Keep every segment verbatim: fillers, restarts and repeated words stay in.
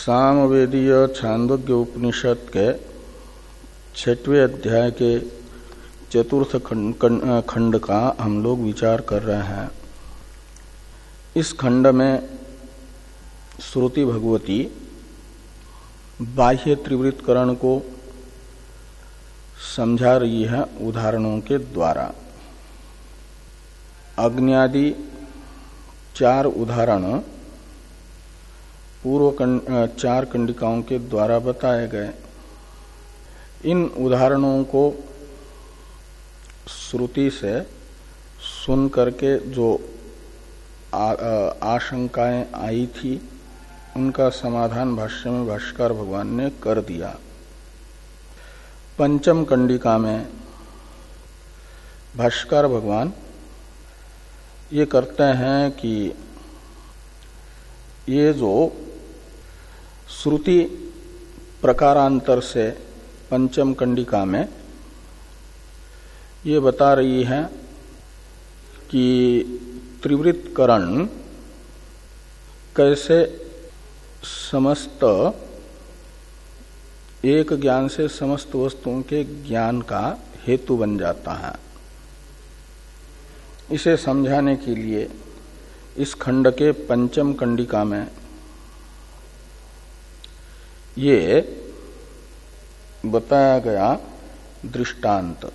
सामवेदीय छांदोग्य उपनिषद के छठवें अध्याय के चतुर्थ खंड का हम लोग विचार कर रहे हैं। इस खंड में श्रुति भगवती बाह्य त्रिवृत्तकरण को समझा रही है उदाहरणों के द्वारा। अग्न्यादि चार उदाहरण पूर्व चार कंडिकाओं के द्वारा बताए गए। इन उदाहरणों को श्रुति से सुन करके जो आशंकाएं आई थी उनका समाधान भाष्य में भाष्यकार भगवान ने कर दिया। पंचम कंडिका में भाष्यकार भगवान ये करते हैं कि ये जो श्रुति प्रकारांतर से पंचम कंडिका में ये बता रही है कि त्रिवृत्तकरण कैसे समस्त एक ज्ञान से समस्त वस्तुओं के ज्ञान का हेतु बन जाता है। इसे समझाने के लिए इस खंड के पंचम कंडिका में ये बताया गया दृष्टांत।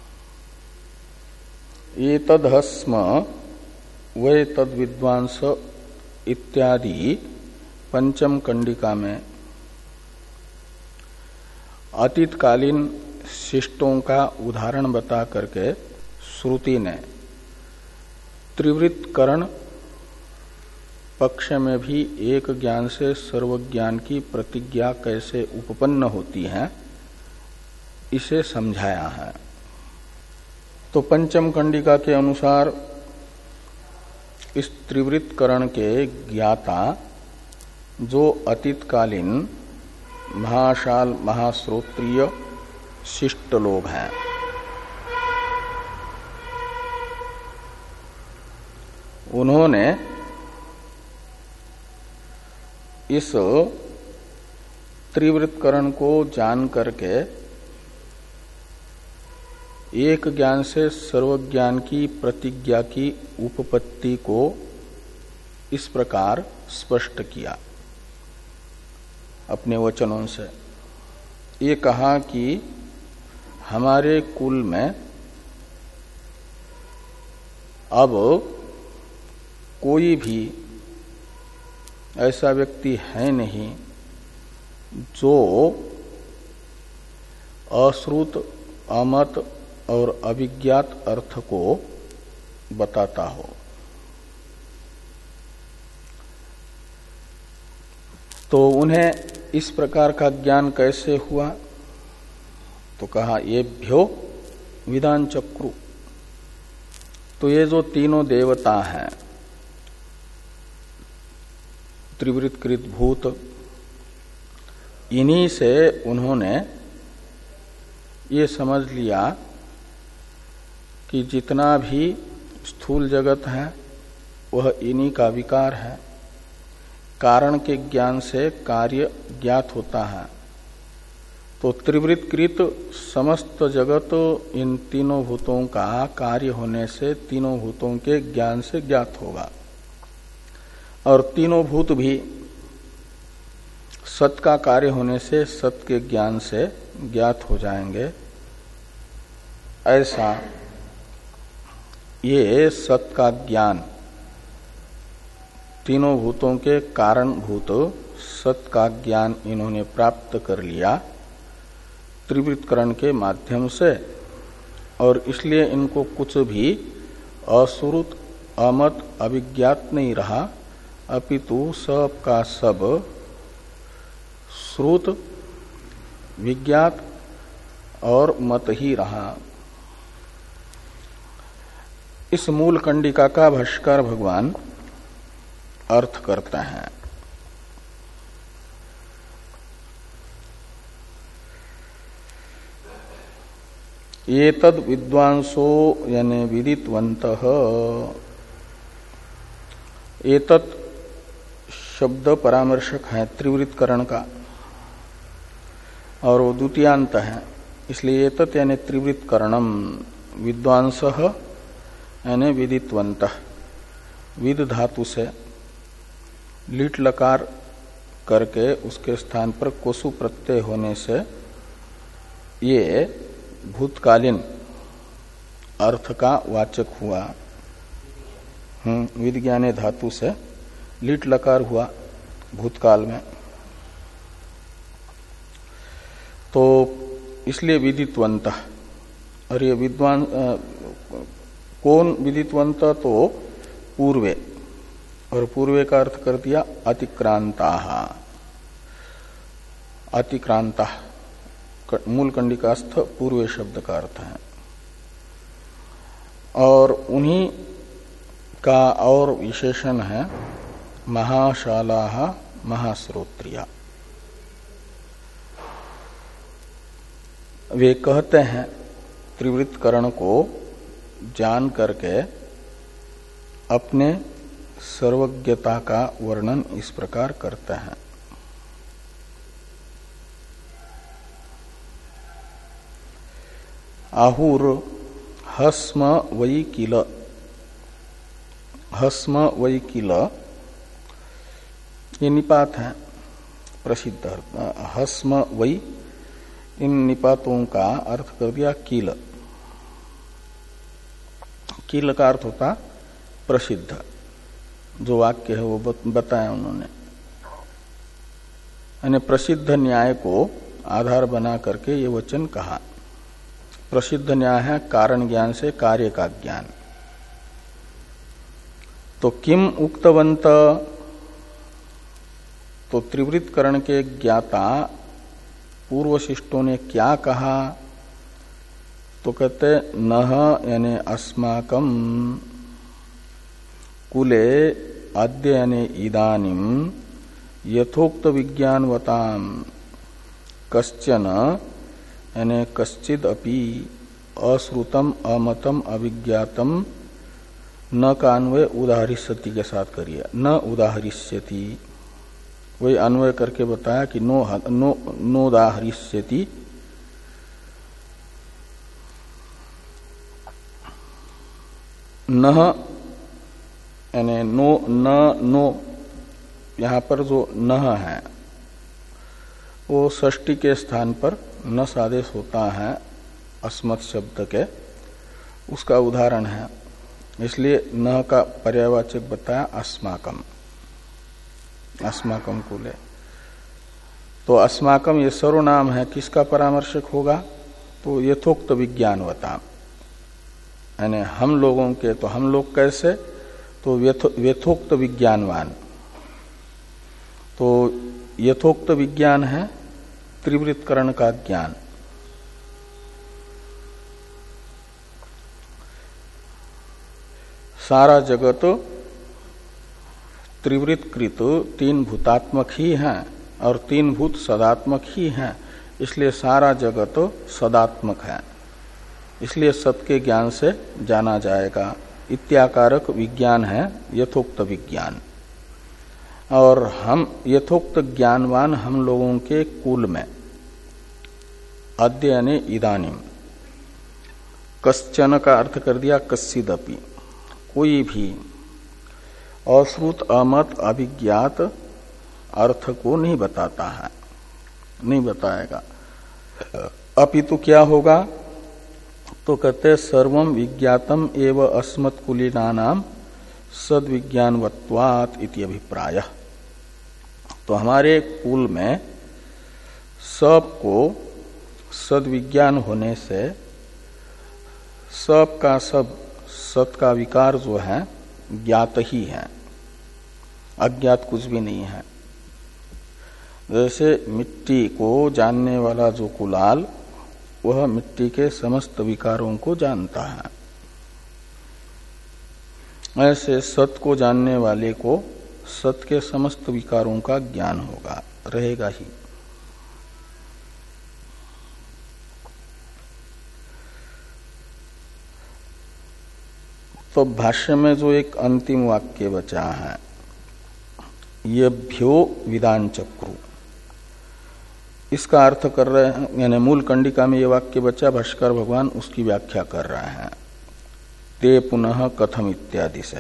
ये तदहस्म वे तद विद्वांस इत्यादि पंचम कंडिका में अतीतकालीन शिष्टों का उदाहरण बता करके श्रुति ने त्रिवृत्तकरण पक्ष में भी एक ज्ञान से सर्वज्ञान की प्रतिज्ञा कैसे उपपन्न होती है इसे समझाया है। तो पंचम कंडिका के अनुसार इस त्रिवृत्तकरण के ज्ञाता जो अतीतकालीन महाशाल महाश्रोत्रिय शिष्ट लोग हैं, उन्होंने इस त्रिवृत्तकरण को जान करके एक ज्ञान से सर्वज्ञान की प्रतिज्ञा की उपपत्ति को इस प्रकार स्पष्ट किया अपने वचनों से। ये कहा कि हमारे कुल में अब कोई भी ऐसा व्यक्ति है नहीं जो अश्रुत अमत और अविज्ञात अर्थ को बताता हो। तो उन्हें इस प्रकार का ज्ञान कैसे हुआ? तो कहा ये भ्यो विधान चक्रु। तो ये जो तीनों देवता हैं त्रिवृत्तकृत भूत, इन्हीं से उन्होंने ये समझ लिया कि जितना भी स्थूल जगत है वह इन्हीं का विकार है। कारण के ज्ञान से कार्य ज्ञात होता है। तो त्रिवृत्तकृत समस्त जगत इन तीनों भूतों का कार्य होने से तीनों भूतों के ज्ञान से ज्ञात होगा और तीनों भूत भी सत का कार्य होने से सत के ज्ञान से ज्ञात हो जाएंगे। ऐसा ये सत का ज्ञान तीनों भूतों के कारण भूत सत का ज्ञान इन्होंने प्राप्त कर लिया त्रिवृत्तकरण के माध्यम से, और इसलिए इनको कुछ भी अश्रुत अमत अविज्ञात नहीं रहा, अपितु सब का सब श्रुत विज्ञात और मत ही रहा। इस मूल कंडिका का भाष्यकार भगवान अर्थ करते हैं। ये तद विद्वांसो यानी विदितवन्तः एतत् शब्द परामर्शक है त्रिवृत्तकरण का और वो द्वितीयांत है, इसलिए एतत् यानी त्रिवृत्तकरणम विद्वांसः यानी विदितवन्तः विद धातु से लिट लकार करके उसके स्थान पर कोसु प्रत्यय होने से ये भूतकालीन अर्थ का वाचक हुआ। हम्म विज्ञाने धातु से लिट लकार हुआ भूतकाल में, तो इसलिए विदितवंत। और ये विद्वान कौन विदितवंत, तो पूर्वे, और पूर्वे का अर्थ कर दिया अतिक्रांता। अतिक्रांता मूल कंडिकास्थ पूर्वे शब्द का अर्थ है। और उन्हीं का और विशेषण है महाशाला महाश्रोत्रिया। वे कहते हैं त्रिवृत्तकरण को जान करके अपने सर्वज्ञता का वर्णन इस प्रकार करते हैं। आहुर हस्म वै किल, हस्म वै किल ये निपात है प्रसिद्ध। हस्म वै इन निपातों का अर्थ कर दिया किल। किल का अर्थ होता प्रसिद्ध, जो वाक्य है वो बताया उन्होंने। यानी प्रसिद्ध न्याय को आधार बना करके ये वचन कहा। प्रसिद्ध न्याय है कारण ज्ञान से कार्य का ज्ञान। तो किम उक्तवंत, तो त्रिवृत्तकरण के ज्ञाता पूर्वशिष्टों ने क्या कहा, तो कहते नह यानी अस्माकं कुले अद्य यानी इदानीम यथोक्त विज्ञानवताम कश्चन यानी कश्चिद अपि अश्रुतम अमतम अविज्ञातम न का अन्वय उदाहरिष्यति के साथ करिए। न उदाहरिष्यति वही अन्वय करके बताया कि नो नो नोदाहरिष्यति। न यानी नो न नो, यहां पर जो न है वो षष्टि के स्थान पर न आदेश होता है अस्मत् शब्द के, उसका उदाहरण है। इसलिए न का पर्यायवाचक बताया अस्माकम, अस्माकम कुले। तो अस्माकम ये सर्वनाम है, किसका परामर्शक होगा, तो यथोक्त विज्ञानवता यानी हम लोगों के। तो हम लोग कैसे, तो यथोक्त विज्ञानवान। तो यथोक्त विज्ञान है त्रिवृत्तकरण का ज्ञान। सारा जगत त्रिवृत्तकृत तीन भूतात्मक ही हैं और तीन भूत सदात्मक ही हैं, इसलिए सारा जगत सदात्मक है, इसलिए सत के ज्ञान से जाना जाएगा। इत्याकारक विज्ञान है यथोक्त विज्ञान। और हम यथोक्त ज्ञानवान हम लोगों के कुल में अद्य यानी इदानीम, कश्चन का अर्थ कर दिया कश्चिदपि, कोई भी अश्रुत अमत अभिज्ञात अर्थ को नहीं बताता है, नहीं बताएगा। अपितु क्या होगा, तो कहते सर्वम विज्ञातम एव अस्मत्कुलीनानाम सद्विज्ञानवत्वात् इति अभिप्राय। तो हमारे कुल में सबको सद्विज्ञान होने से सब का सब सत का विकार जो है ज्ञात ही है, अज्ञात कुछ भी नहीं है। जैसे मिट्टी को जानने वाला जो कुलाल वह मिट्टी के समस्त विकारों को जानता है, ऐसे सत को जानने वाले को सत के समस्त विकारों का ज्ञान होगा, रहेगा ही। तो भाष्य में जो एक अंतिम वाक्य बचा है येभ्यो विदान चक्रु, इसका अर्थ कर रहे हैं, यानी मूल कंडिका में ये वाक्य बच्चा भाष्कर भगवान उसकी व्याख्या कर रहे हैं ते पुनः कथम इत्यादि से।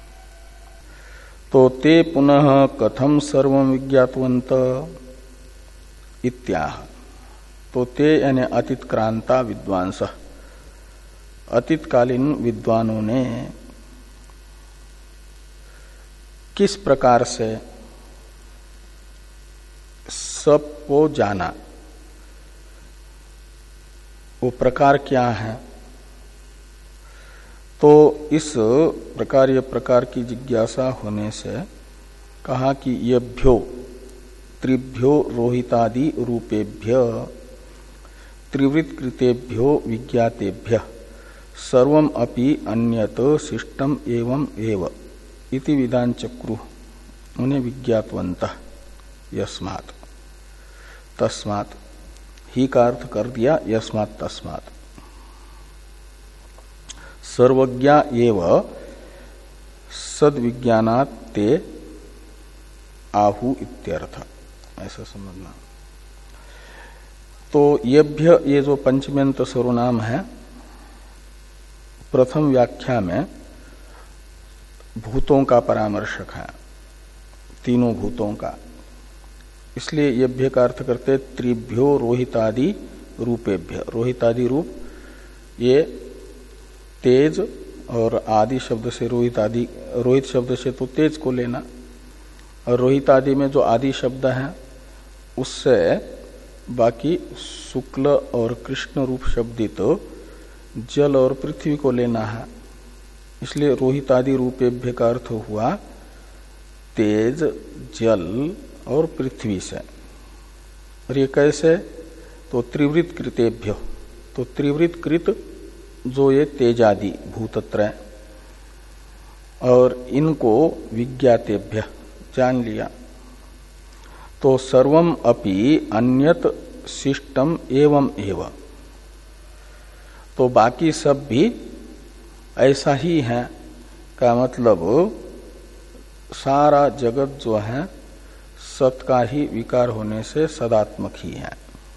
तो ते पुनः कथम सर्वं विज्ञातवंत इत्याह, तो ते यानी अतीतक्रांता विद्वांस, अतीतकालीन विद्वानों ने किस प्रकार से सब को जाना, वो प्रकार क्या है। तो इस प्रकार ये प्रकार की जिज्ञासा होने से कहा कि येभ्यो त्रिभ्यो रोहितादि रूपेभ्य त्रिवृत्कृतेभ्यो विज्ञातेभ्य सर्वम अपि अन्यत शिष्टम एवं एव इति विदान चक्रु, उन्हें विज्ञातवंत यस्मात्, तस्मात् ही का अर्थ कर दिया यस्मात् तस्मात्, सर्वज्ञा एव सद्विज्ञानात् ते आहु इत्यर्थ, ऐसा समझना। तो येभ्य ये जो पंचम्यंत सर्वनाम है, प्रथम व्याख्या में भूतों का परामर्शक है, तीनों भूतों का, इसलिए येभ्य का अर्थ करते त्रिभ्यो रोहितादि रूपेभ्य। रोहितादि रूप ये तेज, और आदि शब्द से रोहित आदि, रोहित शब्द से तो तेज को लेना, और रोहित आदि में जो आदि शब्द है उससे बाकी शुक्ल और कृष्ण रूप शब्दित तो जल और पृथ्वी को लेना है। इसलिए रोहित आदि रूपेभ्य का अर्थ हुआ तेज, जल और पृथ्वी से। और ये कैसे, तो त्रिवृत कृतेभ्यो, तो त्रिवृत कृत जो ये तेजादि भूतत्रय, और इनको विज्ञातेभ्य जान लिया। तो सर्वम अपि अन्यत शिष्टम एवं एव, तो बाकी सब भी ऐसा ही है, का मतलब सारा जगत जो है सत का ही विकार होने से सदात्मक ही है।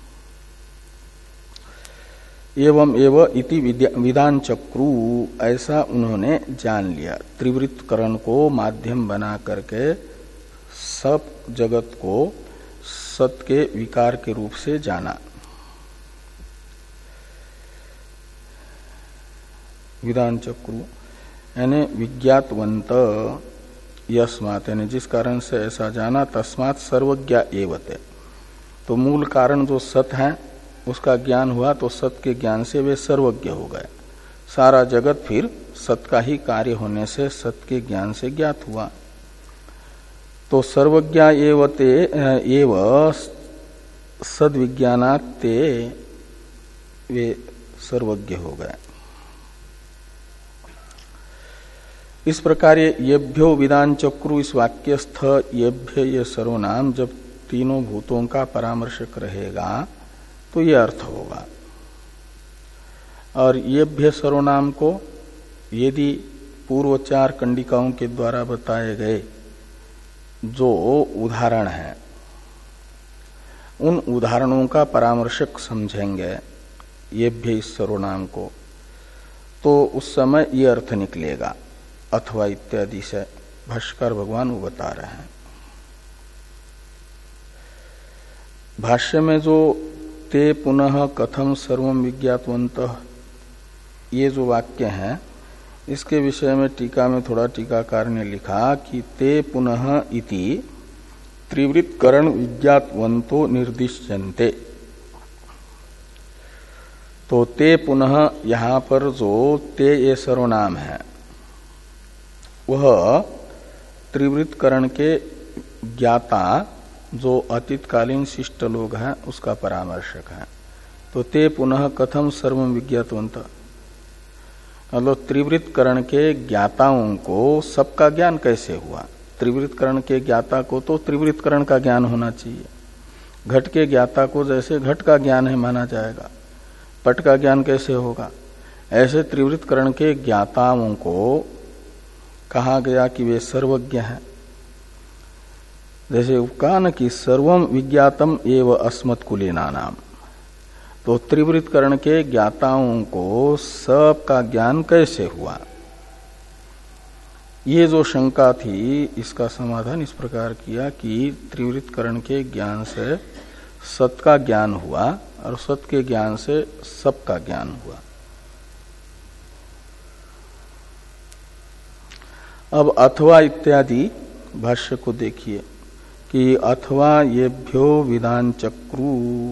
एवं एव इति विदान चक्रु, ऐसा उन्होंने जान लिया। त्रिवृत्करण को माध्यम बना करके सब जगत को सत के विकार के रूप से जाना। विदान चक्रु यानी विज्ञातवंत यस्मात्, यानी जिस कारण से ऐसा जाना, तस्मात् सर्वज्ञ एवते, तो मूल कारण जो सत है उसका ज्ञान हुआ, तो सत के ज्ञान से वे सर्वज्ञ हो गए। सारा जगत फिर सत का ही कार्य होने से सत के ज्ञान से ज्ञात हुआ। तो सर्वज्ञ एवते एव सद्विज्ञानात् ते वे सर्वज्ञ हो गए। इस प्रकार ये येभ्यो विदान चक्रु, इस वाक्यस्थ येभ्य ये सर्वनाम जब तीनों भूतों का परामर्शक रहेगा तो ये अर्थ होगा। और येभ्य सर्वनाम को यदि पूर्वचार कंडिकाओं के द्वारा बताए गए जो उदाहरण है, उन उदाहरणों का परामर्शक समझेंगे येभ्य इस सर्वनाम को, तो उस समय ये अर्थ निकलेगा। अथवा इत्यादि से भाष्कर भगवान वो बता रहे हैं। भाष्य में जो ते पुनः कथम सर्वम विज्ञातवन्तः ये जो वाक्य है, इसके विषय में टीका में थोड़ा टीकाकार ने लिखा कि ते पुनः इति त्रिवृत्करण विज्ञातवन्तो निर्दिश्यन्ते। तो ते पुनः यहां पर जो ते ये सर्वनाम है वह त्रिवृत्करण के ज्ञाता जो अतीतकालीन शिष्ट लोग हैं उसका परामर्शक है। तो ते पुनः कथम सर्वम विज्ञातवन्त, मतलब त्रिवृत्करण के ज्ञाताओं को सबका ज्ञान कैसे हुआ। त्रिवृत्करण के ज्ञाता को तो त्रिवृत्करण का ज्ञान होना चाहिए। घट के ज्ञाता को जैसे घट का ज्ञान है माना जाएगा, पट का ज्ञान कैसे होगा। ऐसे त्रिवृत्करण के ज्ञाताओं को कहा गया कि वे सर्वज्ञ हैं। जैसे कहा न कि सर्वम विज्ञातम एव अस्मत् कुलीना नाम, तो त्रिवृत करण के ज्ञाताओं को सब का ज्ञान कैसे हुआ, ये जो शंका थी इसका समाधान इस प्रकार किया कि त्रिवृत करण के ज्ञान से सत का ज्ञान हुआ और सत के ज्ञान से सब का ज्ञान हुआ। अब अथवा इत्यादि भाष्य को देखिए कि अथवा येभ्यो विधान चक्रु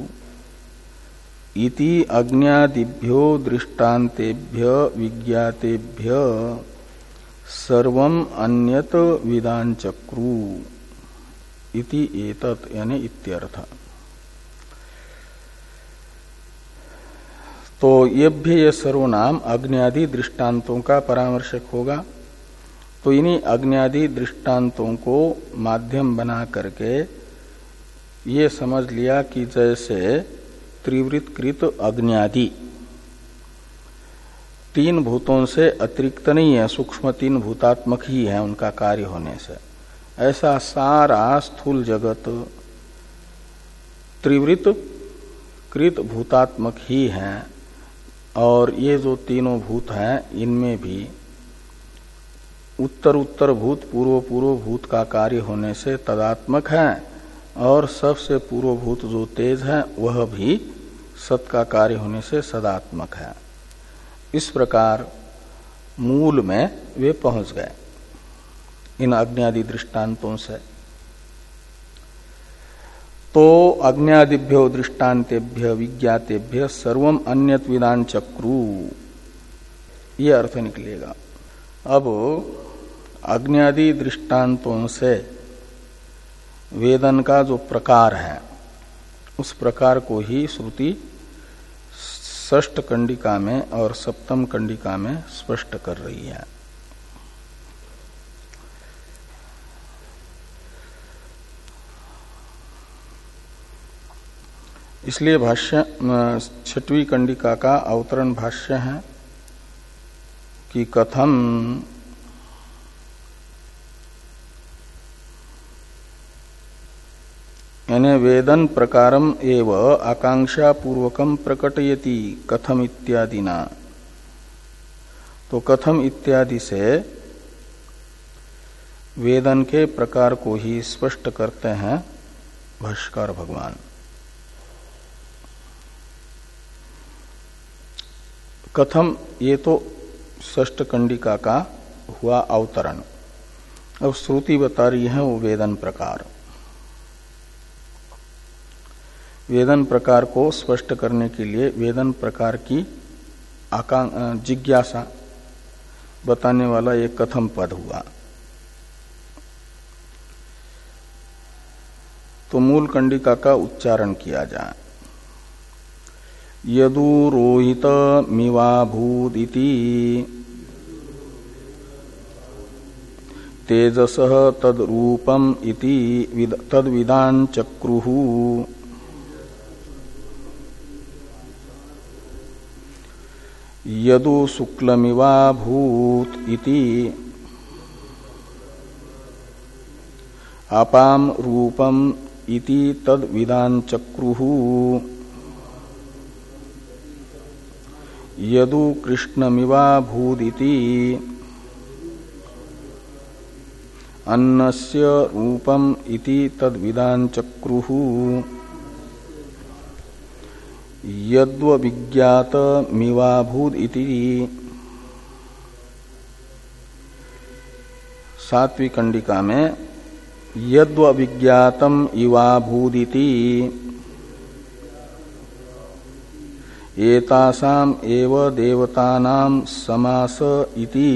इति अज्ञादिभ्यो दृष्टान्तेभ्य विज्ञातेभ्य सर्वम अन्यत विधान चक्रु इति एतत् यानी इत्यर्थ। तो येभ्य ये सर्वनाम अग्न्यादि दृष्टांतों का परामर्शक होगा। तो इन्हीं अग्न्यादि दृष्टांतों को माध्यम बना करके ये समझ लिया कि जैसे त्रिवृतकृत अग्न्यादि तीन भूतों से अतिरिक्त नहीं है, सूक्ष्म तीन भूतात्मक ही है उनका कार्य होने से, ऐसा सारा स्थूल जगत त्रिवृत कृत भूतात्मक ही है। और ये जो तीनों भूत हैं इनमें भी उत्तर उत्तर भूत पूर्व पूर्व भूत का कार्य होने से तदात्मक है, और सबसे पूर्व भूत जो तेज है वह भी सत का कार्य होने से सदात्मक है। इस प्रकार मूल में वे पहुंच गए इन अग्न्यादि दृष्टांतों से। तो अग्न्यादिभ्यो दृष्टान्तेभ्य विज्ञातेभ्य सर्वम अन्यत विधान चक्रु, ये अर्थ निकलेगा। अब अग्न्यादि दृष्टांतों से वेदन का जो प्रकार है उस प्रकार को ही श्रुति षष्ठ कंडिका में और सप्तम कंडिका में स्पष्ट कर रही है। इसलिए भाष्य छठवीं कंडिका का अवतरण भाष्य है कि कथम यानी वेदन प्रकारम एव आकांक्षा पूर्वकम प्रकटयति कथम इत्यादि ना। तो कथम इत्यादि से वेदन के प्रकार को ही स्पष्ट करते हैं भाष्यकार भगवान। कथम ये तो षष्ठ कंडिका का हुआ अवतरण। अब श्रुति बता रही है वो वेदन प्रकार। वेदन प्रकार को स्पष्ट करने के लिए वेदन प्रकार की आकांक्षा जिज्ञासा बताने वाला एक कथम पद हुआ। तो मूल कंडिका का उच्चारण किया जाए। यदुरोहित मिवाभूदिति तेजसः तद्रूपम इति तद्विदान चक्रुः यदु शुक्लमिवाभूत इति अपाम रूपम इति तद्विदान चक्रुः यदु कृष्णमिवाभूदिति अन्नस्य रूपम इति तद्विदान चक्रुः यद्व विज्ञात मिवाभूत इति। सात्वीं कंडिका में यद्व विज्ञातम इवाभूदिति एतासाम एव देवतानां समास इति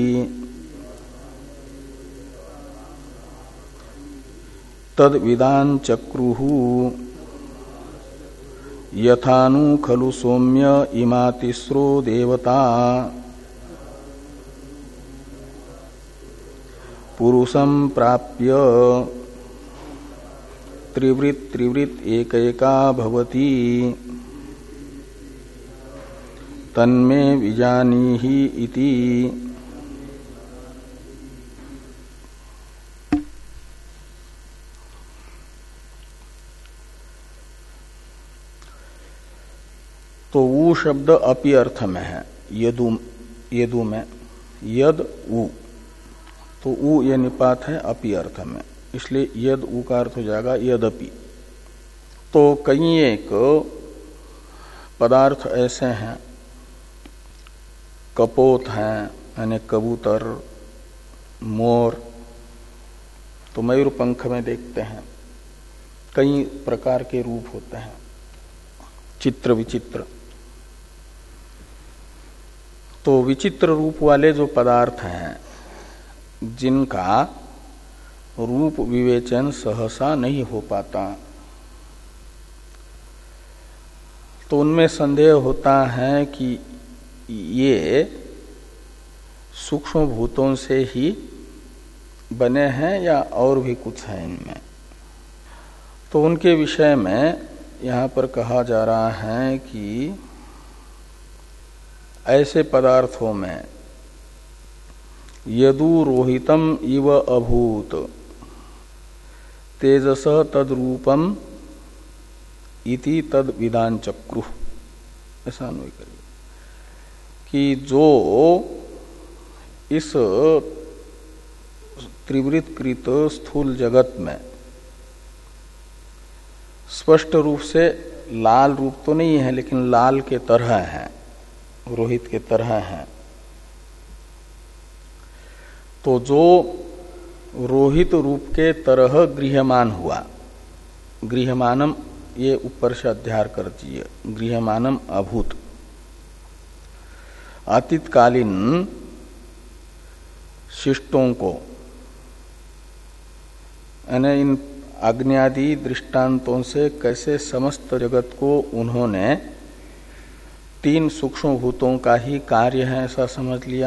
तद्विदान चक्रुः यथानु खलु सौम्य इमा तिस्रो देवता पुरुषं प्राप्य त्रिवृत त्रिवृत एकैका भवति तन्मे विजानीहि इति। तो ऊ शब्द अपि अर्थ में है, यदु यदु में, यद ऊ, तो ऊ ये निपात है अपि अर्थ में, इसलिए यद ऊ का अर्थ हो जाएगा यदपि। तो कई एक पदार्थ ऐसे हैं, कपोत हैं यानी कबूतर, मोर, तो मयूर पंख में देखते हैं कई प्रकार के रूप होते हैं, चित्र विचित्र। तो विचित्र रूप वाले जो पदार्थ हैं, जिनका रूप विवेचन सहसा नहीं हो पाता, तो उनमें संदेह होता है कि ये सूक्ष्म भूतों से ही बने हैं या और भी कुछ है इनमें। तो उनके विषय में यहाँ पर कहा जा रहा है कि ऐसे पदार्थों में यदु रोहितम इव अभूत तेजस तद्रूपम इति तद विदान चक्रु, ऐसा अन्वय करिए कि जो इस त्रिवृत्तकृत स्थूल जगत में स्पष्ट रूप से लाल रूप तो नहीं है, लेकिन लाल के तरह है, रोहित के तरह है, तो जो रोहित रूप के तरह गृह्यमान हुआ, गृह्यमानम ये ऊपर से अध्यार कर दिए, गृह्यमानम अभूत, अतीतकालीन शिष्टों को, यानी इन आग्न्यादि दृष्टांतों से कैसे समस्त जगत को उन्होंने तीन सूक्ष्म भूतों का ही कार्य है ऐसा समझ लिया।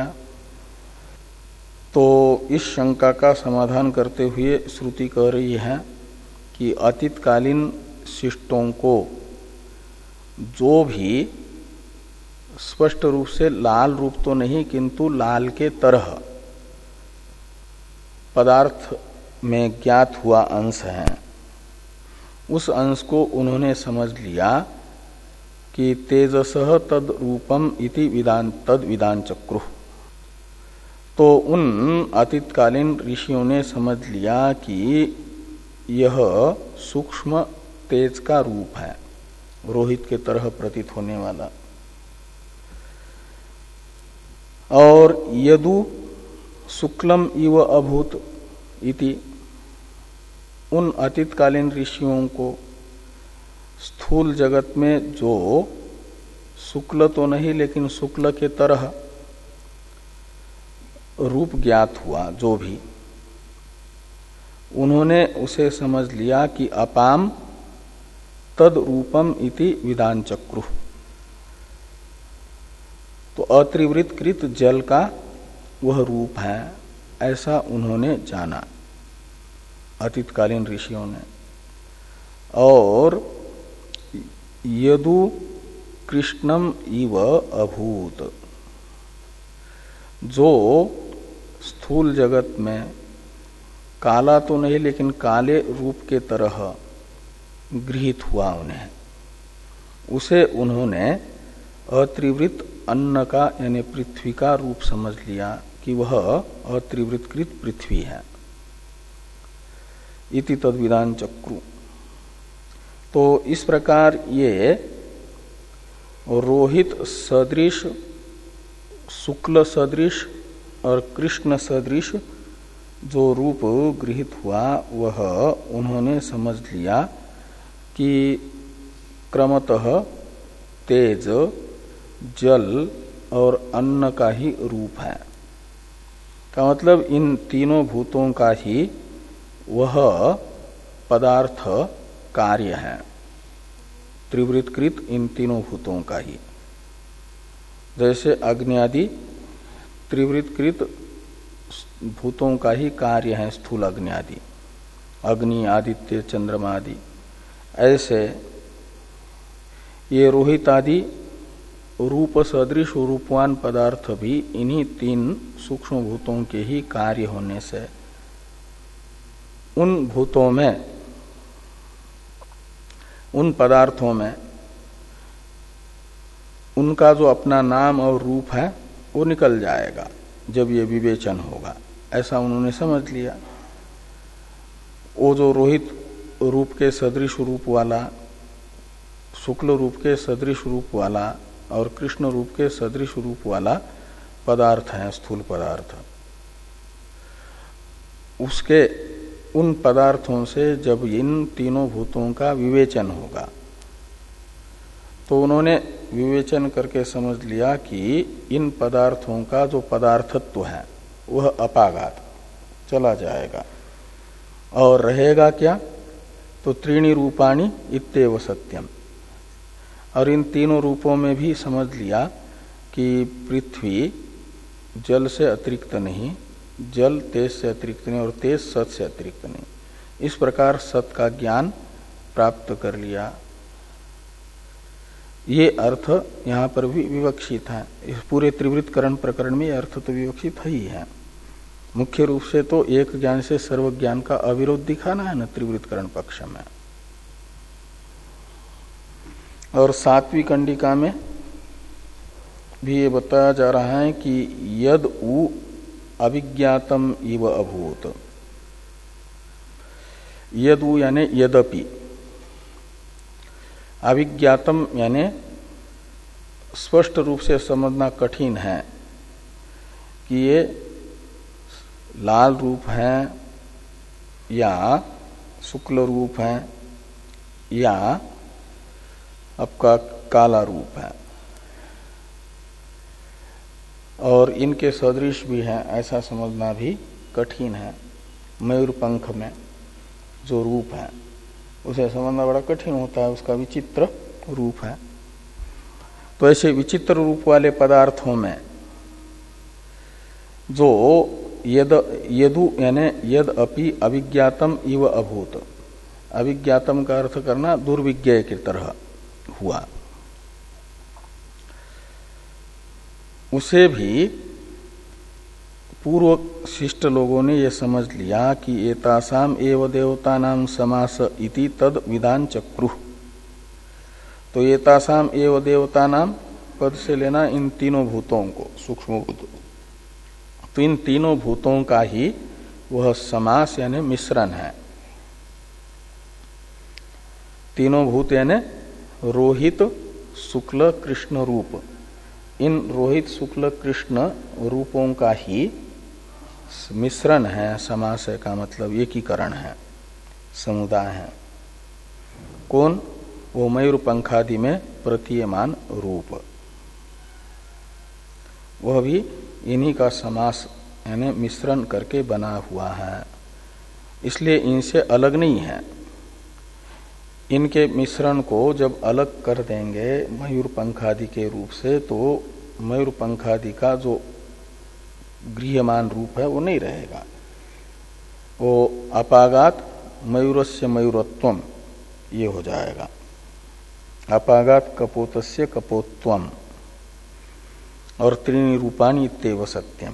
तो इस शंका का समाधान करते हुए श्रुति कह रही है कि अतीतकालीन शिष्टों को जो भी स्पष्ट रूप से लाल रूप तो नहीं किंतु लाल के तरह पदार्थ में ज्ञात हुआ अंश है, उस अंश को उन्होंने समझ लिया कि तेजसः तद रूपम इति विदान तद विदान चक्रु। तो उन अतीतकालीन ऋषियों ने समझ लिया कि यह सूक्ष्म तेज का रूप है, रोहित के तरह प्रतीत होने वाला। और यदु शुक्लम इव अभूत इति, उन अतीतकालीन ऋषियों को स्थूल जगत में जो शुक्ल तो नहीं लेकिन शुक्ल के तरह रूप ज्ञात हुआ, जो भी उन्होंने उसे समझ लिया कि अपाम तद रूपम इति विदान चक्रु। तो अत्रिवृत्तकृत जल का वह रूप है ऐसा उन्होंने जाना अतीतकालीन ऋषियों ने। और यदु कृष्णम इव अभूत, जो स्थूल जगत में काला तो नहीं लेकिन काले रूप के तरह गृहीत हुआ उन्हें, उसे उन्होंने अत्रिवृत्त अन्न का यानी पृथ्वी का रूप समझ लिया कि वह अत्रिवृत्तकृत पृथ्वी है, इति तद्विदान चक्रु। तो इस प्रकार ये रोहित सदृश, शुक्ल सदृश और कृष्ण सदृश जो रूप गृहीत हुआ वह उन्होंने समझ लिया कि क्रमतः तेज, जल और अन्न का ही रूप है। का मतलब इन तीनों भूतों का ही वह पदार्थ कार्य है, त्रिवृत्तकृत इन तीनों भूतों का ही। जैसे अग्नि आदि त्रिवृत्तकृत भूतों का ही कार्य है, स्थूल अग्नि आदि, अग्नि, आदित्य, चंद्रमा आदि। ऐसे ये रोहित आदि रूप सदृश रूपवान पदार्थ भी इन्हीं तीन सूक्ष्म भूतों के ही कार्य होने से उन भूतों में, उन पदार्थों में उनका जो अपना नाम और रूप है वो निकल जाएगा जब ये विवेचन होगा, ऐसा उन्होंने समझ लिया। वो जो रोहित रूप के सदृश रूप वाला, शुक्ल रूप के सदृश रूप वाला और कृष्ण रूप के सदृश रूप वाला पदार्थ है, स्थूल पदार्थ, उसके उन पदार्थों से जब इन तीनों भूतों का विवेचन होगा तो उन्होंने विवेचन करके समझ लिया कि इन पदार्थों का जो पदार्थत्व है वह अपाघात चला जाएगा और रहेगा क्या, तो त्रीणि रूपाणि इत्येव सत्यम। और इन तीनों रूपों में भी समझ लिया कि पृथ्वी जल से अतिरिक्त नहीं, जल तेज से अतिरिक्त नहीं और तेज सत से अतिरिक्त नहीं, इस प्रकार सत का ज्ञान प्राप्त कर लिया। ये अर्थ यहाँ पर भी विवक्षित है। इस पूरे त्रिवृत्तकरण प्रकरण में अर्थ तो विवक्षित ही है। मुख्य रूप से तो एक ज्ञान से सर्व ज्ञान का अविरोध दिखाना है न त्रिवृत्तकरण पक्ष में। और सातवीं कंडिका में भी ये बताया जा रहा है कि यद उ अविज्ञातम इव अभूत। यद उ यानी यद्यपि, अविज्ञातम यानी स्पष्ट रूप से समझना कठिन है कि ये लाल रूप है या शुक्ल रूप है या आपका काला रूप है, और इनके सदृश भी है, ऐसा समझना भी कठिन है। मयूर पंख में जो रूप है उसे समझना बड़ा कठिन होता है, उसका विचित्र रूप है। तो ऐसे विचित्र रूप वाले पदार्थों में जो यद यदु यानी यद अपि अविज्ञातम इव अभूत, अविज्ञातम का अर्थ करना दुर्विज्ञेय की तरह हुआ, उसे भी पूर्व शिष्ट लोगों ने यह समझ लिया कि एतासाम एव देवतानां समास इति तद विधान चक्रुः। तो एतासाम एव देवतानां पद से लेना इन तीनों भूतों को, सूक्ष्म भूत, तो इन तीनों भूतों का ही वह समास यानी मिश्रण है। तीनों भूत यानी रोहित शुक्ल कृष्ण रूप, इन रोहित शुक्ल कृष्ण रूपों का ही मिश्रण है। समास का मतलब एकीकरण है, समुदाय है। कौन? वो मयूर पंखादि में प्रतीयमान रूप, वह भी इन्हीं का समास यानी मिश्रण करके बना हुआ है, इसलिए इनसे अलग नहीं है। इनके मिश्रण को जब अलग कर देंगे मयूर पंखादि के रूप से, तो मयूर पंखादि का जो गृह्यमान रूप है वो नहीं रहेगा, वो अपागात मयूरस्य मयूरत्वम ये हो जाएगा, अपागात कपोतस्य कपोत्वम और त्रीणि रूपाणि इत्येव सत्यम।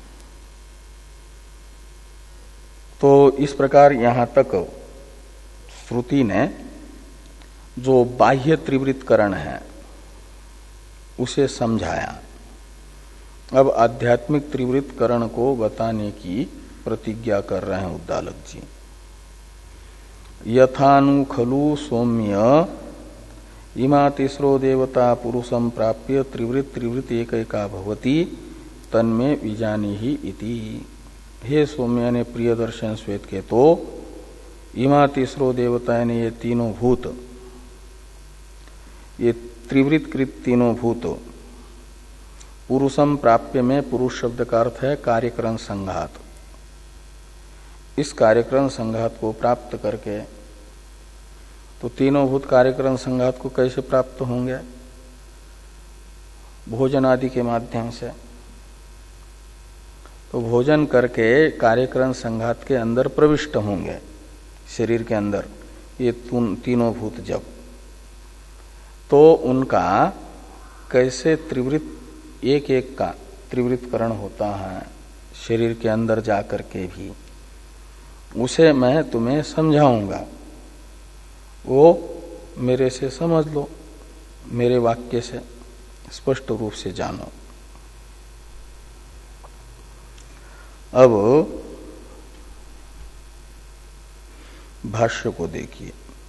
तो इस प्रकार यहां तक श्रुति ने जो बाह्य त्रिवृत्तकरण है उसे समझाया। अब आध्यात्मिक त्रिवृत्तकरण को बताने की प्रतिज्ञा कर रहे हैं उद्दालक जी। यथानु खलु सौम्य इमा तिस्रो देवता पुरुषम प्राप्य त्रिवृत्त त्रिवृत्त एकैका भवति तन्मे विजानी ही इति। हे सौम्य ने प्रिय दर्शन श्वेत के, तो इमा तिस्रो देवता ने ये तीनों भूत, ये त्रिवृत्तकृत तीनों भूत, पुरुषम प्राप्य में पुरुष शब्द का अर्थ है कार्यकरण संघात। इस कार्यकरण संघात को प्राप्त करके, तो तीनों भूत कार्यकरण संघात को कैसे प्राप्त होंगे? भोजन आदि के माध्यम से। तो भोजन करके कार्यकरण संघात के अंदर प्रविष्ट होंगे, शरीर के अंदर ये तीनों भूत जब, तो उनका कैसे त्रिवृत्त एक एक का त्रिवृत्तकरण होता है शरीर के अंदर जाकर के भी, उसे मैं तुम्हें समझाऊंगा, वो मेरे से समझ लो, मेरे वाक्य से। स्पष्ट रूप से जानो। अब भाष्य को देखिए।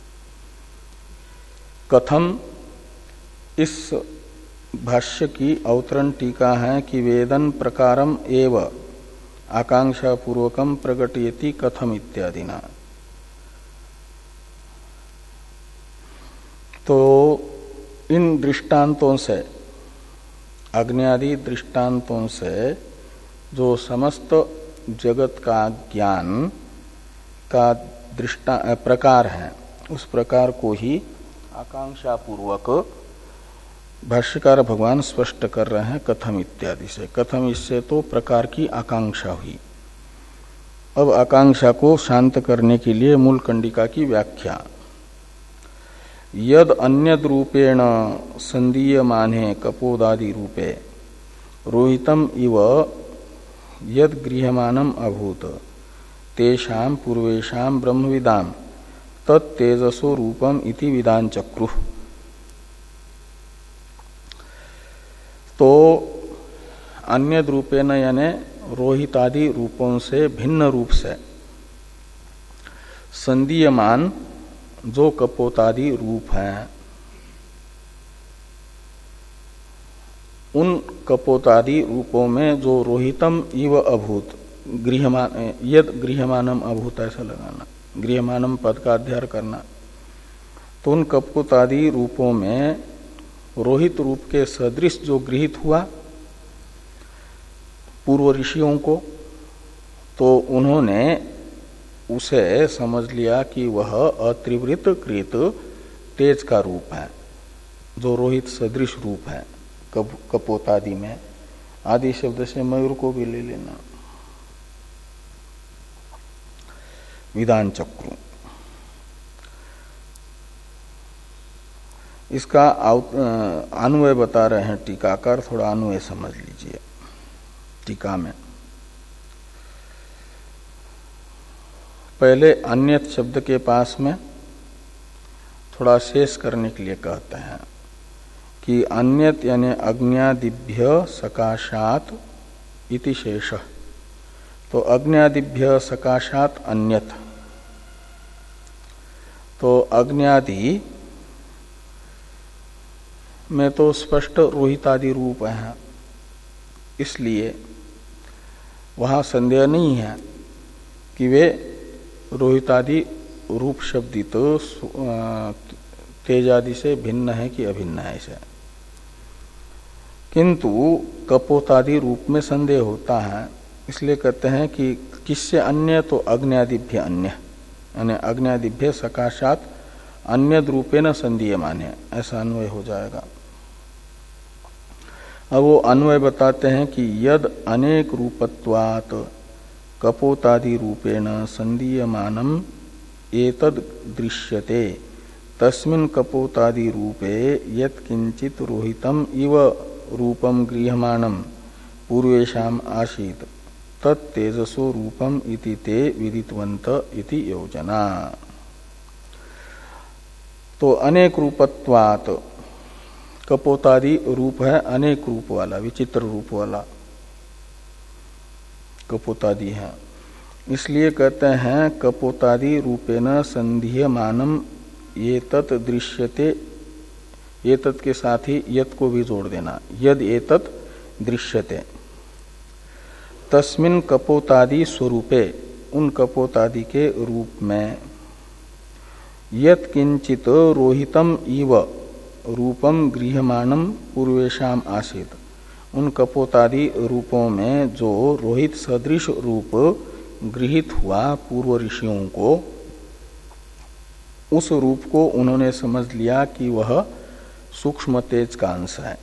कथम, इस भाष्य की अवतरण टीका है कि वेदन प्रकारम एव आकांक्षा पूर्वकम प्रकटयति कथम इत्यादि ना। तो इन दृष्टांतों से, अग्नि दृष्टांतों से जो समस्त जगत का ज्ञान का दृष्टा प्रकार है, उस प्रकार को ही आकांक्षा पूर्वक भाष्यकार भगवान स्पष्ट कर रहे हैं कथम इत्यादि से। कथम इससे तो प्रकार की आकांक्षा हुई। अब आकांक्षा को शांत करने के लिए मूल कंडिका की व्याख्या। यद अन्यद रूपेण संदीयमाने कपोदादि रूपे रोहितम इव यद गृह्यमानम अभूत तेषां पूर्वेषां ब्रह्मविदाम तत्तेजसो रूपम इति विदान चक्रुः। तो अन्य रूपेण यानी रोहितादि रूपों से भिन्न रूप से संदीयमान जो कपोतादि रूप हैं, उन कपोतादि रूपों में जो रोहितम इव अभूत गृह्यमान, यद गृह्यमानम अभूत ऐसा लगाना, गृह्यमानम पद का अध्ययन करना। तो उन कपोतादि रूपों में रोहित रूप के सदृश जो गृहीत हुआ पूर्व ऋषियों को, तो उन्होंने उसे समझ लिया कि वह अत्रिवृत कृत तेज का रूप है, जो रोहित सदृश रूप है कप, कपोतादि में। आदि शब्द से मयूर को भी ले लेना। विदान चक्रु, इसका अन्वय बता रहे हैं टीकाकार। थोड़ा अन्वय समझ लीजिए टीका में। पहले अन्यत शब्द के पास में थोड़ा शेष करने के लिए कहते हैं कि अन्यत यानी अग्न्यादिभ्य सकाशात इति शेष। तो अग्न्यादिभ्य सकाशात अन्यत, तो अग्न्यादि में तो स्पष्ट रोहितादि रूप है, इसलिए वहां संदेह नहीं है कि वे रोहितादि रूप शब्दित तो तेजादि से भिन्न है कि अभिन्न है इसे। किंतु कपोतादि रूप में संदेह होता है, इसलिए कहते हैं कि किससे अन्य, तो अग्न्यादिभ्य अन्य, यानी अग्न्यादिभ्य सकाशात अन्य रूपे न संदीयमाने, ऐसा अन्वय हो जाएगा। अब वो अन्वय बताते हैं कि यद अनेक रूपत्वात् कपोतादि रूपेण संदीयमानम एतद दृश्यते तस्मिन् कपोतादि रूपे यत् किंचित रोहितम इव रूपम गृह्यमाणम पूर्वेषाम आसीत् तत् तेजसो रूपम इति ते विदितवन्त इति योजना। तो अनेक रूपत्वात्, कपोतादि रूप है अनेक रूप वाला, विचित्र रूप वाला कपोतादि है, इसलिए कहते हैं कपोतादि रूपेण संधीयमानम ये तत् दृश्यते। ये तत् के साथ ही यत को भी जोड़ देना, यद एतत् दृश्यते तस्मिन् कपोतादि स्वरूपे, उन कपोतादि के रूप में यत् किंचित रोहितम इव रूपम गृह्यमाणम पूर्वेषाम आसीत्, उन कपोतादि रूपों में जो रोहित सदृश रूप गृहीत हुआ पूर्व ऋषियों को, उस रूप को उन्होंने समझ लिया कि वह सूक्ष्म तेज का अंश है।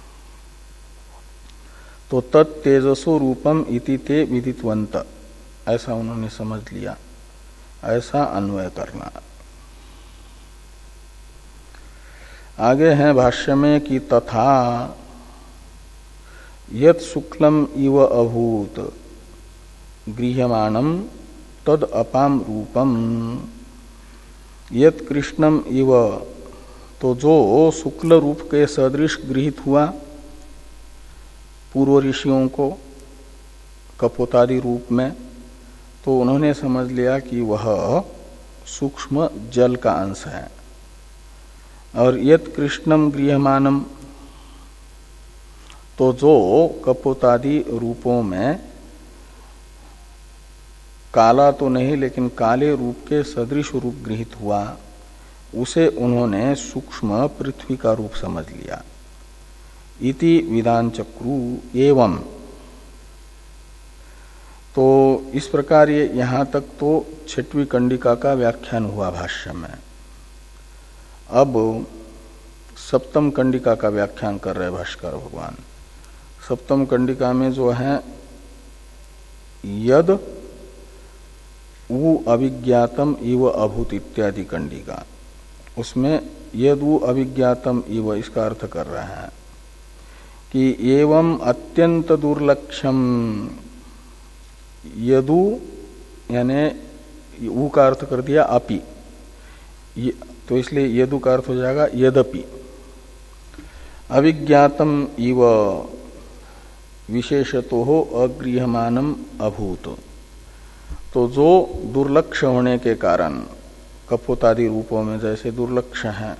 तो तत्तेजसो रूपम इति ते विदितवन्त, ऐसा उन्होंने समझ लिया, ऐसा अन्वय करना। आगे है भाष्य में कि तथा यत् शुक्लम इव अभूत गृह्यमाणम तद अपाम रूपम यत् कृष्णम इव, तो जो शुक्ल रूप के सदृश गृहीत हुआ पूर्व ऋषियों को कपोतादि रूप में, तो उन्होंने समझ लिया कि वह सूक्ष्म जल का अंश है। और यत कृष्णम गृह्यमानम, तो जो कपोतादि रूपों में काला तो नहीं लेकिन काले रूप के सदृश रूप गृहीत हुआ, उसे उन्होंने सूक्ष्म पृथ्वी का रूप समझ लिया। इति विदान चक्रु एवं, तो इस प्रकार ये यहां तक तो छठवीं कंडिका का व्याख्यान हुआ भाष्य में। अब सप्तम कंडिका का व्याख्यान कर रहे भाष्कर भगवान। सप्तम कंडिका में जो है यद उ अभिज्ञातम इव अभूत इत्यादि कंडिका, उसमें यद उ अभिज्ञातम इव इसका अर्थ कर रहे हैं कि एवं अत्यंत दुर्लक्षम, यदु यानी उ का अर्थ कर दिया अपि, तो इसलिए यदु का अर्थ हो जाएगा यद्यपि। अविज्ञातम इव विशेषतो हो अगृह्यमानम अभूत, तो जो दुर्लक्ष होने के कारण कपोतादि रूपों में जैसे दुर्लक्ष हैं,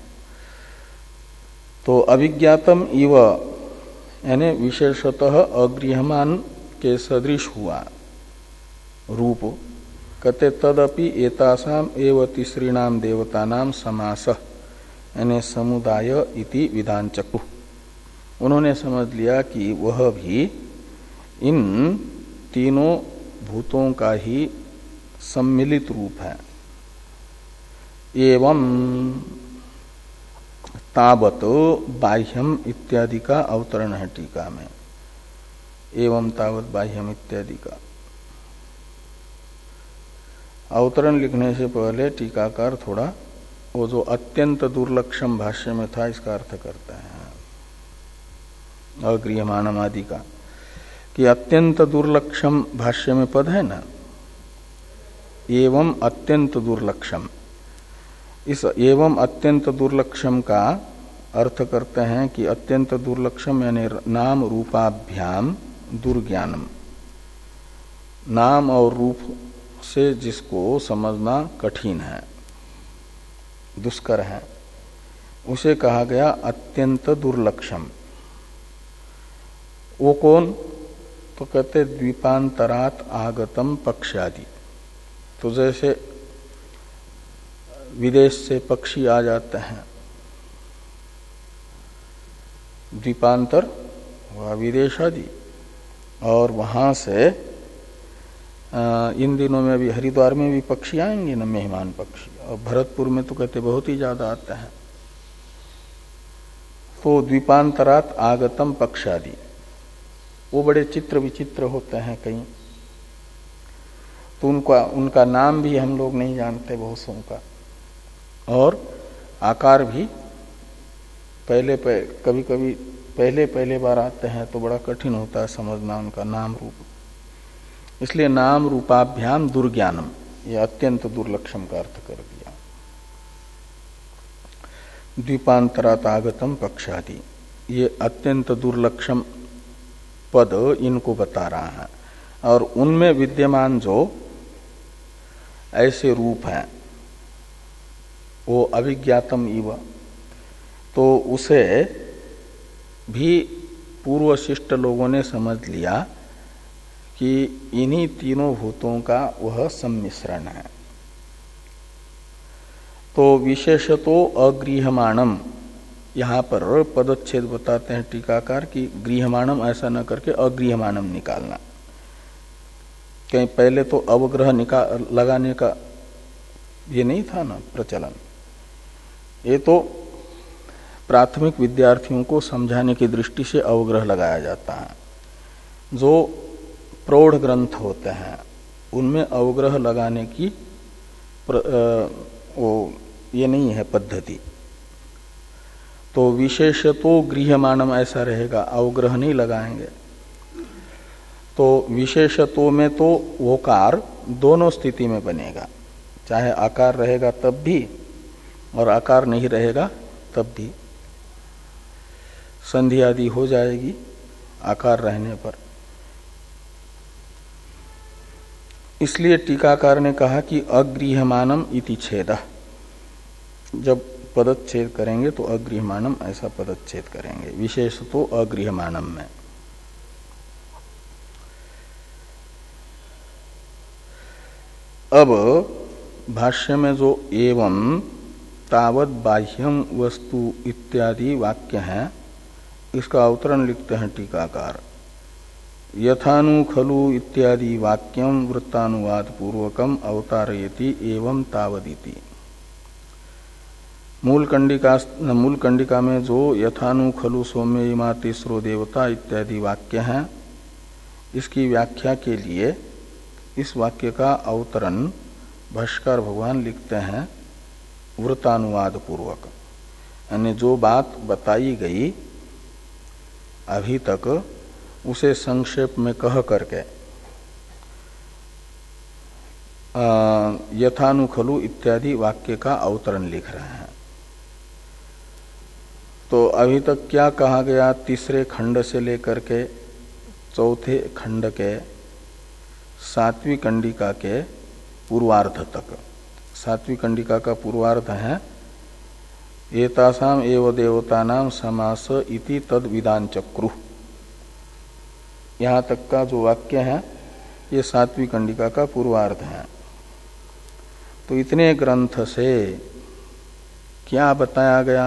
तो अविज्ञातम इव यानी विशेषतः अगृह्यमान के सदृश हुआ रूप। कहते तदपि एतासाम एव तीसरीणाम देवतानाम समासः यानी समुदाय इति विधान चक्रु। उन्होंने समझ लिया कि वह भी इन तीनों भूतों का ही सम्मिलित रूप है। एवं तावत बाह्यम इत्यादि का अवतरण है टीका में। एवं तावत बाह्यम इत्यादि का अवतरण लिखने से पहले टीकाकार थोड़ा वो जो अत्यंत दुर्लक्षम भाष्य में था इसका अर्थ करते हैं अगृह्यमानम आदि का, कि अत्यंत दुर्लक्षम भाष्य में पद है ना, एवं अत्यंत दुर्लक्षम। इस एवं अत्यंत दुर्लक्षम का अर्थ करते हैं कि अत्यंत दुर्लक्षम यानी नाम रूपाभ्याम दुर्ज्ञानम, नाम और रूप से जिसको समझना कठिन है, दुष्कर है, उसे कहा गया अत्यंत दुर्लक्षम। वो कौन? तो कहते द्वीपांतरात आगतम पक्षादि। तो जैसे विदेश से पक्षी आ जाते हैं, द्वीपांतर व विदेश आदि, और वहां से इन दिनों में भी हरिद्वार में भी पक्षी आएंगे ना, मेहमान पक्षी, और भरतपुर में तो कहते बहुत ही ज्यादा आते हैं। तो द्वीपांतरात आगतम पक्षादि, वो बड़े चित्र विचित्र होते हैं कहीं, तो उनका उनका नाम भी हम लोग नहीं जानते बहुत सौ का, और आकार भी पहले पह, कभी कभी पहले पहले बार आते हैं तो बड़ा कठिन होता है समझना उनका नाम रूप। इसलिए नाम रूपाभ्याम दुर्ज्ञानम, ये अत्यंत दुर्लक्षम का अर्थ कर दिया। द्वीपांतरात आगतम पक्षादि, ये अत्यंत दुर्लक्षम पद इनको बता रहा है। और उनमें विद्यमान जो ऐसे रूप हैं वो अविज्ञातम इव, तो उसे भी पूर्व शिष्ट लोगों ने समझ लिया कि इन्हीं तीनों भूतों का वह सम्मिश्रण है। तो विशेषतो अगृह्यमाणम, यहाँ पर पदच्छेद बताते हैं टीकाकार कि गृह्यमाणम ऐसा न करके अगृह्यमाणम निकालना। कहीं पहले तो अवग्रह निकाल लगाने का ये नहीं था ना प्रचलन, ये तो प्राथमिक विद्यार्थियों को समझाने की दृष्टि से अवग्रह लगाया जाता है। जो प्रौढ़ ग्रंथ होते हैं उनमें अवग्रह लगाने की प्र, आ, वो ये नहीं है पद्धति। तो विशेषतो गृह्यमाणम ऐसा रहेगा, अवग्रह नहीं लगाएंगे। तो विशेषतो में तो वोकार दोनों स्थिति में बनेगा, चाहे आकार रहेगा तब भी और आकार नहीं रहेगा तब भी, संधि आदि हो जाएगी आकार रहने पर। इसलिए टीकाकार ने कहा कि अगृह्यमानम इति छेदः, जब पदच्छेद करेंगे तो अगृह्यमानम ऐसा पदच्छेद करेंगे, विशेष तो अगृह्यमानम में। अब भाष्य में जो एवं तावत बाह्यम वस्तु इत्यादि वाक्य हैं, इसका अवतरण लिखते हैं टीकाकार। यथानु खलु इत्यादि वाक्यम वृत्तानुवाद पूर्वकम अवतारयति एवं तावदिति। मूल कंडिका मूल कंडिका में जो यथानु खलु सौम्य इमा तीसरो देवता इत्यादि वाक्य हैं, इसकी व्याख्या के लिए इस वाक्य का अवतरण भाष्यकार भगवान लिखते हैं वृत्तानुवाद पूर्वक, यानी जो बात बताई गई अभी तक उसे संक्षेप में कह करके यथानु खलु इत्यादि वाक्य का अवतरण लिख रहे हैं। तो अभी तक क्या कहा गया, तीसरे खंड से लेकर के चौथे खंड के सातवीं कंडिका के पूर्वार्ध तक। सातवीं कंडिका का पूर्वार्ध है एतासाम एव देवतानाम समास इति तद विदान चक्रु। यहाँ तक का जो वाक्य है ये सातवीं कंडिका का पूर्वार्ध है। तो इतने ग्रंथ से क्या बताया गया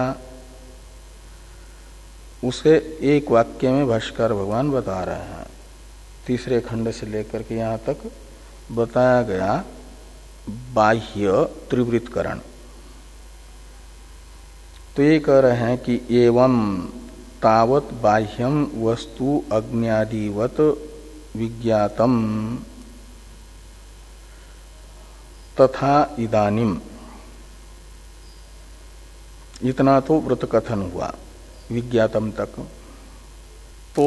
उसे एक वाक्य में भाष्यकार भगवान बता रहे हैं। तीसरे खंड से लेकर के यहाँ तक बताया गया बाह्य त्रिवृत्करण। तो ये कह रहे हैं कि एवं तावत बाह्यम वस्तु अग्न्यादिवत विज्ञातम तथा इदानीम। इतना तो व्रत कथन हुआ विज्ञातम तक। तो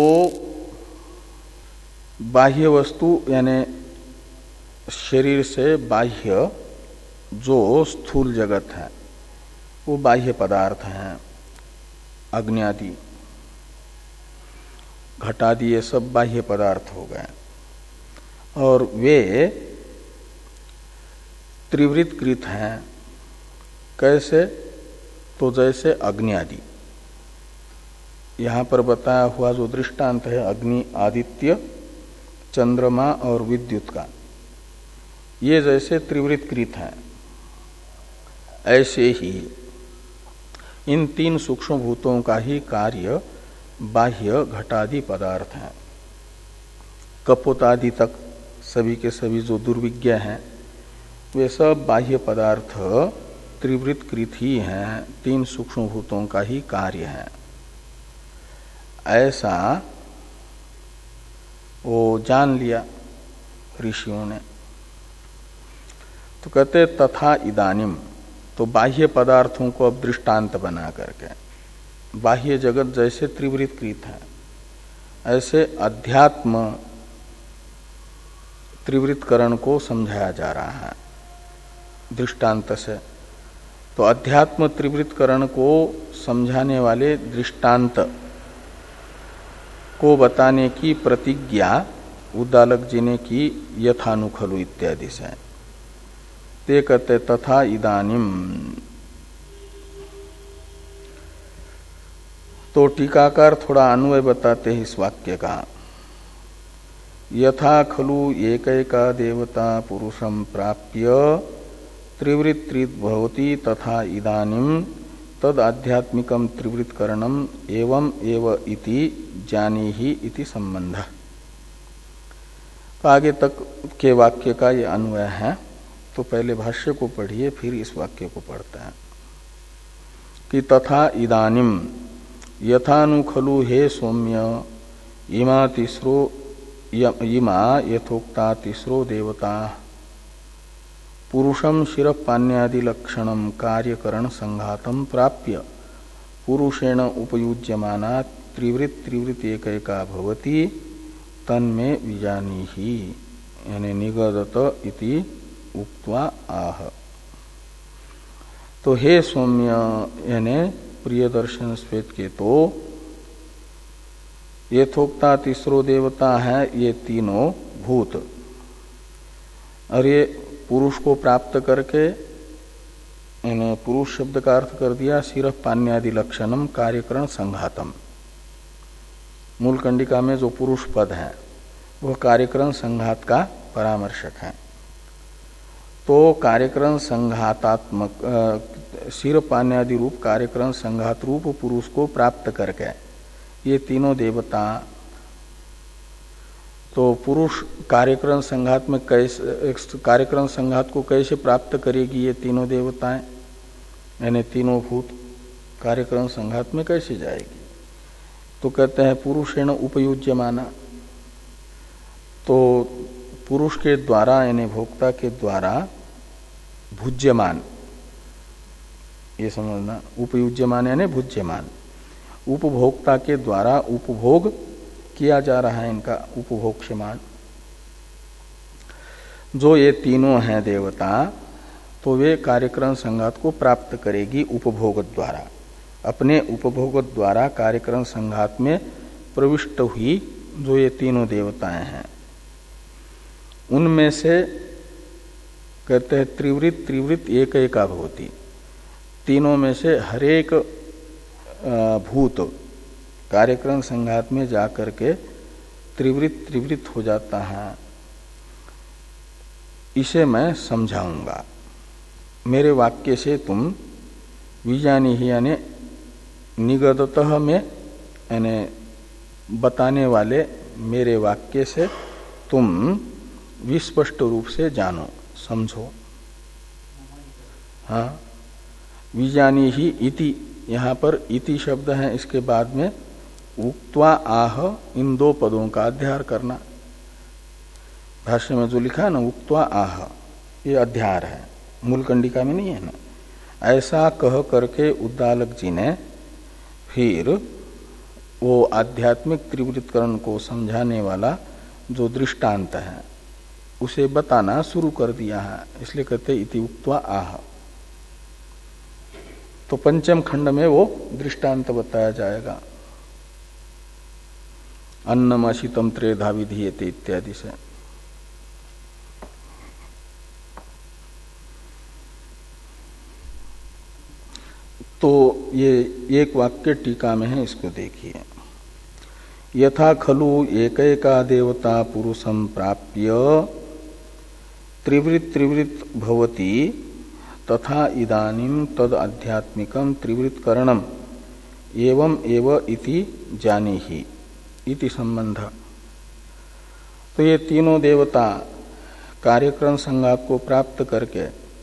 बाह्य वस्तु यानी शरीर से बाह्य जो स्थूल जगत है वो बाह्य पदार्थ हैं, अग्न्यादि घटादि ये सब बाह्य पदार्थ हो गए। और वे त्रिवृत्कृत हैं। कैसे? तो जैसे अग्नि आदि। यहां पर बताया हुआ जो दृष्टांत है अग्नि, आदित्य, चंद्रमा और विद्युत का, ये जैसे त्रिवृत्कृत हैं, ऐसे ही इन तीन सूक्ष्म भूतों का ही कार्य बाह्य घटादि पदार्थ हैं। कपोतादि तक सभी के सभी जो दुर्विज्ञ हैं वे सब बाह्य पदार्थ त्रिवृत्कृत ही हैं, तीन सूक्ष्म भूतों का ही कार्य है। ऐसा वो जान लिया ऋषियों ने। तो कहते तथा इदानिम, तो बाह्य पदार्थों को अब दृष्टांत बना करके बाह्य जगत जैसे त्रिवृत्कृत है ऐसे अध्यात्म त्रिवृत्करण को समझाया जा रहा है दृष्टांत से। तो अध्यात्म त्रिवृत्करण को समझाने वाले दृष्टांत को बताने की प्रतिज्ञा उद्दालक जी ने की यथानुखलु इत्यादि से। ते कहते तथा इदानिम। तो टीकाकार थोड़ा अन्वय बताते हैं इस वाक्य का। यथा खलु एकैका देवता पुरुषम प्राप्य त्रिवृत्त्रित भवति तथा इदानिम तद आध्यात्मिकम त्रिवृत्करणम एवं एव इति जानी ही इति संबंध। तो आगे तक के वाक्य का ये अन्वय है। तो पहले भाष्य को पढ़िए फिर इस वाक्य को पढ़ते हैं कि तथा इदानिम यथानु खलु हे सौम्य इमा तीसरो इमा यथोक्ता तीसरो देवता पुरुषम शिरपान्यादि लक्षणम कार्यकरण संघातम प्राप्य पुरुषेण उपयुज्यमाना त्रिवृत त्रिवृत एकैका भवति तन्मे विजानी ही यानी निगदत इति उक्त्वा आह। तो हे सौम्य यानी प्रिय दर्शन श्वेत के तो यथोक्ता तीसरो देवता है ये तीनों भूत, और ये पुरुष को प्राप्त करके इन्हें पुरुष शब्द का अर्थ कर दिया सिरफ पान्यादि लक्षणम कार्यकरण संघातम। मूल कंडिका में जो पुरुष पद है वह कार्यकरण संघात का परामर्शक है। तो कार्यकरण संघातात्मक सिर पान्यादि रूप कार्यकरण संघात रूप पुरुष को प्राप्त करके ये तीनों देवता, तो पुरुष कार्यकरण संघात में कैसे कार्यकरण संघात को कैसे प्राप्त करेगी ये तीनों देवताएं, यानी तीनों भूत कार्यकरण संघात में कैसे जाएगी? तो कहते हैं पुरुषेण उपयुज्यमाना, तो पुरुष के द्वारा यानी भोक्ता के द्वारा भुज्यमान, ये समझना, उपयुज्यमान यानी भुज्यमान, उपभोक्ता के द्वारा उपभोग किया जा रहा है इनका उपभोक्ष्यमान। जो ये तीनों हैं देवता, तो वे कार्यकरण संघात को प्राप्त करेगी उपभोग द्वारा, अपने उपभोग द्वारा कार्यकरण संघात में प्रविष्ट हुई जो ये तीनों देवताएं हैं, उनमें से कहते हैं त्रिवृत त्रिवृत एक एका भवति, तीनों में से हरेक भूत कार्यकरण संघात में जाकर के त्रिवृत त्रिवृत हो जाता है। इसे मैं समझाऊंगा, मेरे वाक्य से तुम विजानी ही यानी निगततः में यानी बताने वाले मेरे वाक्य से तुम विस्पष्ट रूप से जानो, समझो। हाँ, विजानी ही इति, यहाँ पर इति शब्द है, इसके बाद में उक्त्वा आह, इन दो पदों का अध्यार करना। भाष्य में जो लिखा है ना उक्त्वा आह, ये अध्यार है, मूल कंडिका में नहीं है ना। ऐसा कह करके उद्दालक जी ने फिर वो आध्यात्मिक त्रिवृत्करण को समझाने वाला जो दृष्टांत है उसे बताना शुरू कर दिया है, इसलिए कहते इति उक्त्वा आह। तो पंचम खंड में वो दृष्टांत बताया जाएगा, अन्नम अशितम त्रेधा विधीयते इत्यादि से। तो ये एक वाक्य टीका में है, इसको देखिए। यथा खलु एकैका देवता पुरुषं प्राप्य त्रिवृत त्रिवृत भवति तथा इदानीं तद आध्यात्मिकं त्रिवृत्करणम एवं एव इति जानीहि इति संबंध। तो ये तीनों देवता कार्यक्रम संघात को प्राप्त करके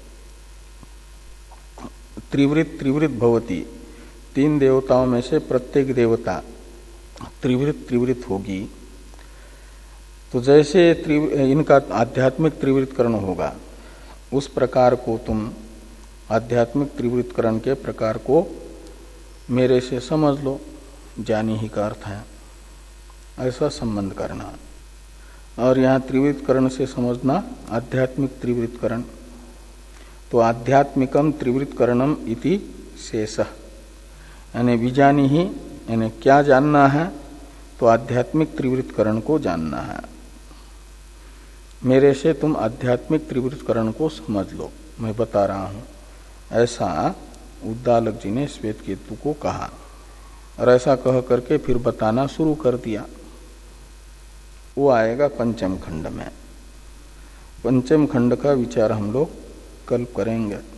त्रिवृत त्रिवृत भवति, तीन देवताओं में से प्रत्येक देवता त्रिवृत त्रिवृत होगी। तो जैसे इनका आध्यात्मिक त्रिवृतकरण होगा उस प्रकार को तुम आध्यात्मिक त्रिवृतकरण के प्रकार को मेरे से समझ लो, जानी ही का अर्थ है, ऐसा संबंध करना। और यहाँ त्रिवृतकरण से समझना आध्यात्मिक त्रिवृतकरण। तो आध्यात्मिकम त्रिवृत्करणम इति शेषः, यानी विजानी ही यानी क्या जानना है, तो आध्यात्मिक त्रिवृत्करण को जानना है। मेरे से तुम आध्यात्मिक त्रिवृत्करण को समझ लो, मैं बता रहा हूं, ऐसा उद्दालक जी ने श्वेत केतु को कहा। और ऐसा कह करके फिर बताना शुरू कर दिया। वो आएगा पंचम खंड में। पंचम खंड का विचार हम लोग कल करेंगे।